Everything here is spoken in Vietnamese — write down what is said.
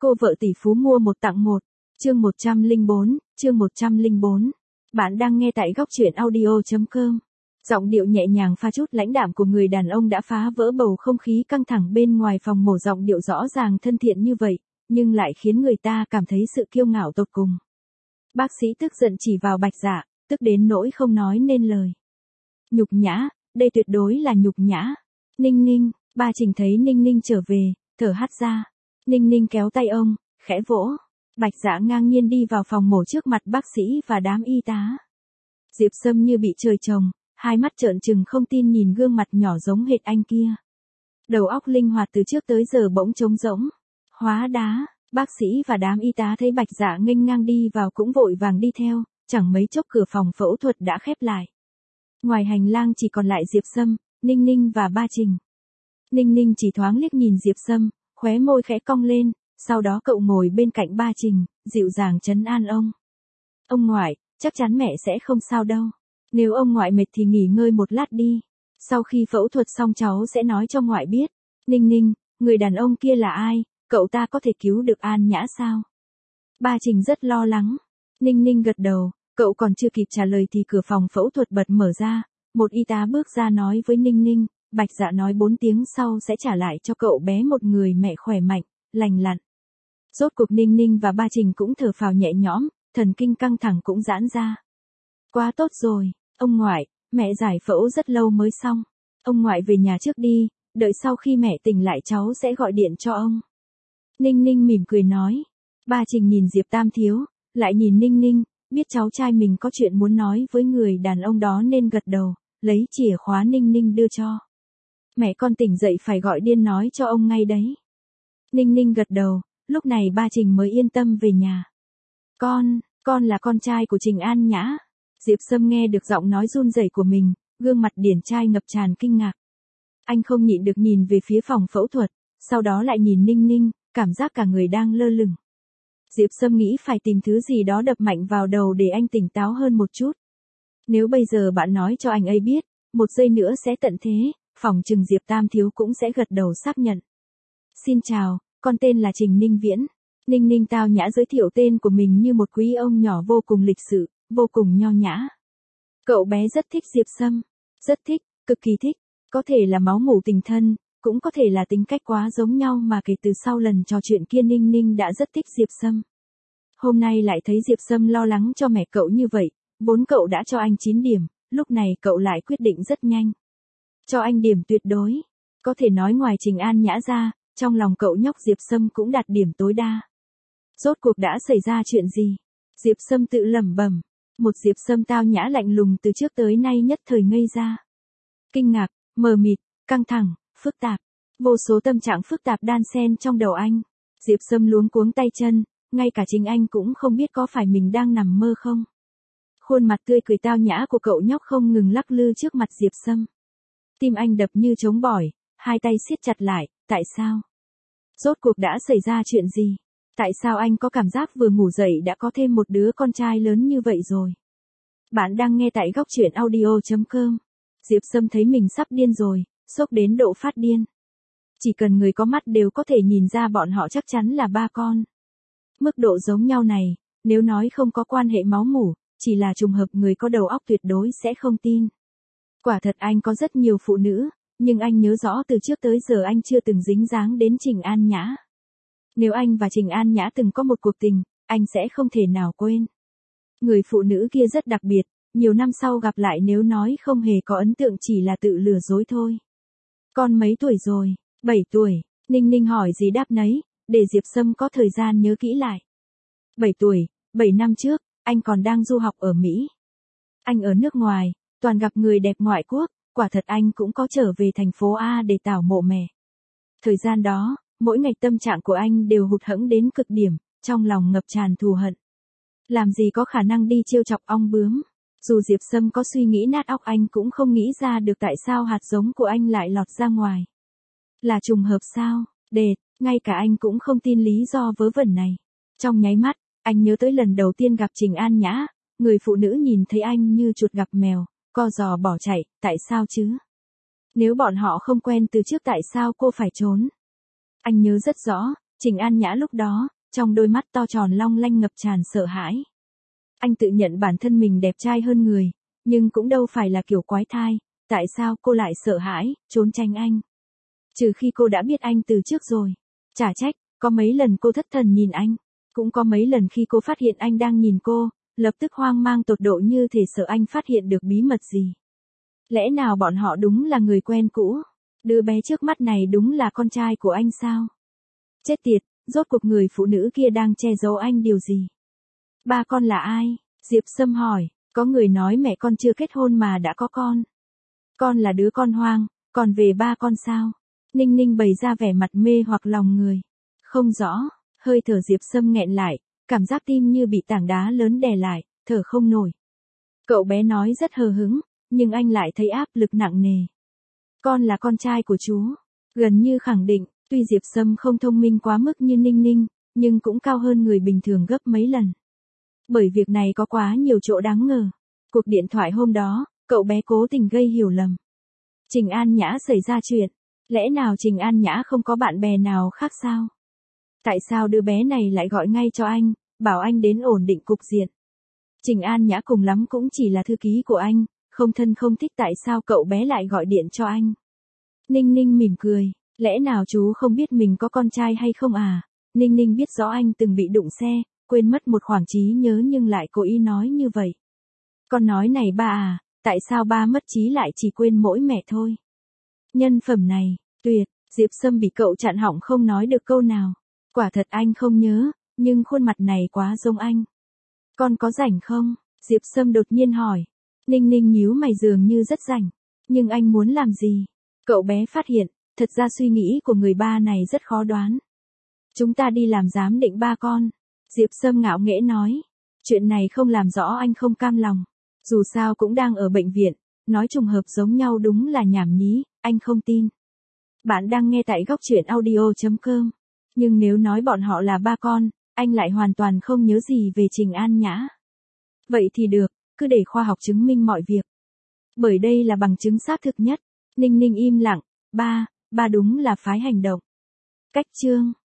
Cô vợ tỷ phú mua một tặng một. Chương 104. Bạn đang nghe tại góc truyện audio.com. Giọng điệu nhẹ nhàng pha chút lãnh đạm của người đàn ông đã phá vỡ bầu không khí căng thẳng bên ngoài phòng mổ, giọng điệu rõ ràng thân thiện như vậy, nhưng lại khiến người ta cảm thấy sự kiêu ngạo tột cùng. Bác sĩ tức giận chỉ vào Bạch Dạ, tức đến nỗi không nói nên lời. Nhục nhã, đây tuyệt đối là nhục nhã. Ninh Ninh, ba Trình thấy Ninh Ninh trở về, thở hắt ra. Ninh Ninh kéo tay ông, khẽ vỗ. Bạch Dạ ngang nhiên đi vào phòng mổ trước mặt bác sĩ và đám y tá. Diệp Sâm như bị trời trồng, hai mắt trợn trừng không tin nhìn gương mặt nhỏ giống hệt anh kia. Đầu óc linh hoạt từ trước tới giờ bỗng trống rỗng. Hóa đá, bác sĩ và đám y tá thấy Bạch Dạ nghênh ngang đi vào cũng vội vàng đi theo, chẳng mấy chốc cửa phòng phẫu thuật đã khép lại. Ngoài hành lang chỉ còn lại Diệp Sâm, Ninh Ninh và ba Trình. Ninh Ninh chỉ thoáng liếc nhìn Diệp Sâm, khóe môi khẽ cong lên, sau đó cậu ngồi bên cạnh ba Trình, dịu dàng trấn an ông. Ông ngoại, chắc chắn mẹ sẽ không sao đâu. Nếu ông ngoại mệt thì nghỉ ngơi một lát đi. Sau khi phẫu thuật xong cháu sẽ nói cho ngoại biết. Ninh Ninh, người đàn ông kia là ai, cậu ta có thể cứu được An Nhã sao? Ba Trình rất lo lắng. Ninh Ninh gật đầu, cậu còn chưa kịp trả lời thì cửa phòng phẫu thuật bật mở ra. Một y tá bước ra nói với Ninh Ninh, Bạch Dạ nói 4 tiếng sau sẽ trả lại cho cậu bé một người mẹ khỏe mạnh, lành lặn. Rốt cuộc Ninh Ninh và ba Trình cũng thở phào nhẹ nhõm, thần kinh căng thẳng cũng giãn ra. Quá tốt rồi, ông ngoại, mẹ giải phẫu rất lâu mới xong. Ông ngoại về nhà trước đi, đợi sau khi mẹ tỉnh lại cháu sẽ gọi điện cho ông. Ninh Ninh mỉm cười nói. Ba Trình nhìn Diệp Tam Thiếu, lại nhìn Ninh Ninh, biết cháu trai mình có chuyện muốn nói với người đàn ông đó nên gật đầu, lấy chìa khóa Ninh Ninh đưa cho. Mẹ con tỉnh dậy phải gọi điên nói cho ông ngay đấy. Ninh Ninh gật đầu, lúc này ba Trình mới yên tâm về nhà. Con là con trai của Trình An Nhã. Diệp Sâm nghe được giọng nói run rẩy của mình, gương mặt điển trai ngập tràn kinh ngạc. Anh không nhịn được nhìn về phía phòng phẫu thuật, sau đó lại nhìn Ninh Ninh, cảm giác cả người đang lơ lửng. Diệp Sâm nghĩ phải tìm thứ gì đó đập mạnh vào đầu để anh tỉnh táo hơn một chút. Nếu bây giờ bạn nói cho anh ấy biết, một giây nữa sẽ tận thế, phỏng chừng Diệp Tam Thiếu cũng sẽ gật đầu xác nhận. Xin chào, con tên là Trình Ninh Viễn. Ninh Ninh tao nhã giới thiệu tên của mình như một quý ông nhỏ vô cùng lịch sự, vô cùng nho nhã. Cậu bé rất thích Diệp Sâm. Rất thích, cực kỳ thích. Có thể là máu mủ tình thân, cũng có thể là tính cách quá giống nhau mà kể từ sau lần trò chuyện kia Ninh Ninh đã rất thích Diệp Sâm. Hôm nay lại thấy Diệp Sâm lo lắng cho mẹ cậu như vậy, vốn cậu đã cho anh 9 điểm, lúc này cậu lại quyết định rất nhanh. Cho anh điểm tuyệt đối. Có thể nói ngoài Trình An Nhã ra, trong lòng cậu nhóc Diệp Sâm cũng đạt điểm tối đa. Rốt cuộc đã xảy ra chuyện gì? Diệp Sâm tự lẩm bẩm. Một Diệp Sâm tao nhã lạnh lùng từ trước tới nay nhất thời ngây ra. Kinh ngạc, mờ mịt, căng thẳng, phức tạp. Vô số tâm trạng phức tạp đan xen trong đầu anh. Diệp Sâm luống cuống tay chân, ngay cả chính anh cũng không biết có phải mình đang nằm mơ không. Khuôn mặt tươi cười tao nhã của cậu nhóc không ngừng lắc lư trước mặt Diệp Sâm. Tim anh đập như trống bỏi, hai tay siết chặt lại, tại sao? Rốt cuộc đã xảy ra chuyện gì? Tại sao anh có cảm giác vừa ngủ dậy đã có thêm một đứa con trai lớn như vậy rồi? Bạn đang nghe tại góc truyện audio.com. Diệp Sâm thấy mình sắp điên rồi, sốc đến độ phát điên. Chỉ cần người có mắt đều có thể nhìn ra bọn họ chắc chắn là ba con. Mức độ giống nhau này, nếu nói không có quan hệ máu mủ, chỉ là trùng hợp người có đầu óc tuyệt đối sẽ không tin. Quả thật anh có rất nhiều phụ nữ, nhưng anh nhớ rõ từ trước tới giờ anh chưa từng dính dáng đến Trình An Nhã. Nếu anh và Trình An Nhã từng có một cuộc tình, anh sẽ không thể nào quên. Người phụ nữ kia rất đặc biệt, nhiều năm sau gặp lại nếu nói không hề có ấn tượng chỉ là tự lừa dối thôi. Con mấy tuổi rồi? 7 tuổi, Ninh Ninh hỏi gì đáp nấy, để Diệp Sâm có thời gian nhớ kỹ lại. 7 tuổi, 7 năm trước, anh còn đang du học ở Mỹ. Anh ở nước ngoài, toàn gặp người đẹp ngoại quốc, quả thật anh cũng có trở về thành phố A để tảo mộ mẹ. Thời gian đó, mỗi ngày tâm trạng của anh đều hụt hẫng đến cực điểm, trong lòng ngập tràn thù hận. Làm gì có khả năng đi trêu chọc ong bướm. Dù Diệp Sâm có suy nghĩ nát óc anh cũng không nghĩ ra được tại sao hạt giống của anh lại lọt ra ngoài. Là trùng hợp sao? Đệt, ngay cả anh cũng không tin lý do vớ vẩn này. Trong nháy mắt, anh nhớ tới lần đầu tiên gặp Trình An Nhã, người phụ nữ nhìn thấy anh như chuột gặp mèo, co giò bỏ chạy, tại sao chứ? Nếu bọn họ không quen từ trước tại sao cô phải trốn? Anh nhớ rất rõ, Trình An Nhã lúc đó, trong đôi mắt to tròn long lanh ngập tràn sợ hãi. Anh tự nhận bản thân mình đẹp trai hơn người, nhưng cũng đâu phải là kiểu quái thai, tại sao cô lại sợ hãi, trốn tránh anh? Trừ khi cô đã biết anh từ trước rồi. Chả trách, có mấy lần cô thất thần nhìn anh, cũng có mấy lần khi cô phát hiện anh đang nhìn cô, lập tức hoang mang tột độ như thể sợ anh phát hiện được bí mật gì. Lẽ nào bọn họ đúng là người quen cũ? Đứa bé trước mắt này đúng là con trai của anh sao? Chết tiệt, rốt cuộc người phụ nữ kia đang che giấu anh điều gì? Ba con là ai? Diệp Sâm hỏi, có người nói mẹ con chưa kết hôn mà đã có con. Con là đứa con hoang, còn về ba con sao? Ninh Ninh bày ra vẻ mặt mê hoặc lòng người. Không rõ, hơi thở Diệp Sâm nghẹn lại, cảm giác tim như bị tảng đá lớn đè lại, thở không nổi. Cậu bé nói rất hờ hững, nhưng anh lại thấy áp lực nặng nề. Con là con trai của chú. Gần như khẳng định, tuy Diệp Sâm không thông minh quá mức như Ninh Ninh, nhưng cũng cao hơn người bình thường gấp mấy lần. Bởi việc này có quá nhiều chỗ đáng ngờ. Cuộc điện thoại hôm đó, cậu bé cố tình gây hiểu lầm. Trình An Nhã xảy ra chuyện. Lẽ nào Trình An Nhã không có bạn bè nào khác sao? Tại sao đứa bé này lại gọi ngay cho anh, bảo anh đến ổn định cục diện? Trình An Nhã cùng lắm cũng chỉ là thư ký của anh, không thân không thích tại sao cậu bé lại gọi điện cho anh? Ninh Ninh mỉm cười, lẽ nào chú không biết mình có con trai hay không à? Ninh Ninh biết rõ anh từng bị đụng xe, quên mất một khoảng trí nhớ nhưng lại cố ý nói như vậy. Con nói này ba à, tại sao ba mất trí lại chỉ quên mỗi mẹ thôi? Nhân phẩm này, tuyệt, Diệp Sâm bị cậu chặn họng không nói được câu nào. Quả thật anh không nhớ, nhưng khuôn mặt này quá giống anh. Con có rảnh không? Diệp Sâm đột nhiên hỏi. Ninh Ninh nhíu mày dường như rất rảnh. Nhưng anh muốn làm gì? Cậu bé phát hiện, thật ra suy nghĩ của người ba này rất khó đoán. Chúng ta đi làm giám định ba con. Diệp Sâm ngạo nghễ nói. Chuyện này không làm rõ anh không cam lòng. Dù sao cũng đang ở bệnh viện, nói trùng hợp giống nhau đúng là nhảm nhí, anh không tin. Bạn đang nghe tại góc truyện audio.com. Nhưng nếu nói bọn họ là ba con, anh lại hoàn toàn không nhớ gì về Trình An Nhã. Vậy thì được, cứ để khoa học chứng minh mọi việc. Bởi đây là bằng chứng xác thực nhất. Ninh Ninh im lặng, ba đúng là phái hành động. Cách chương.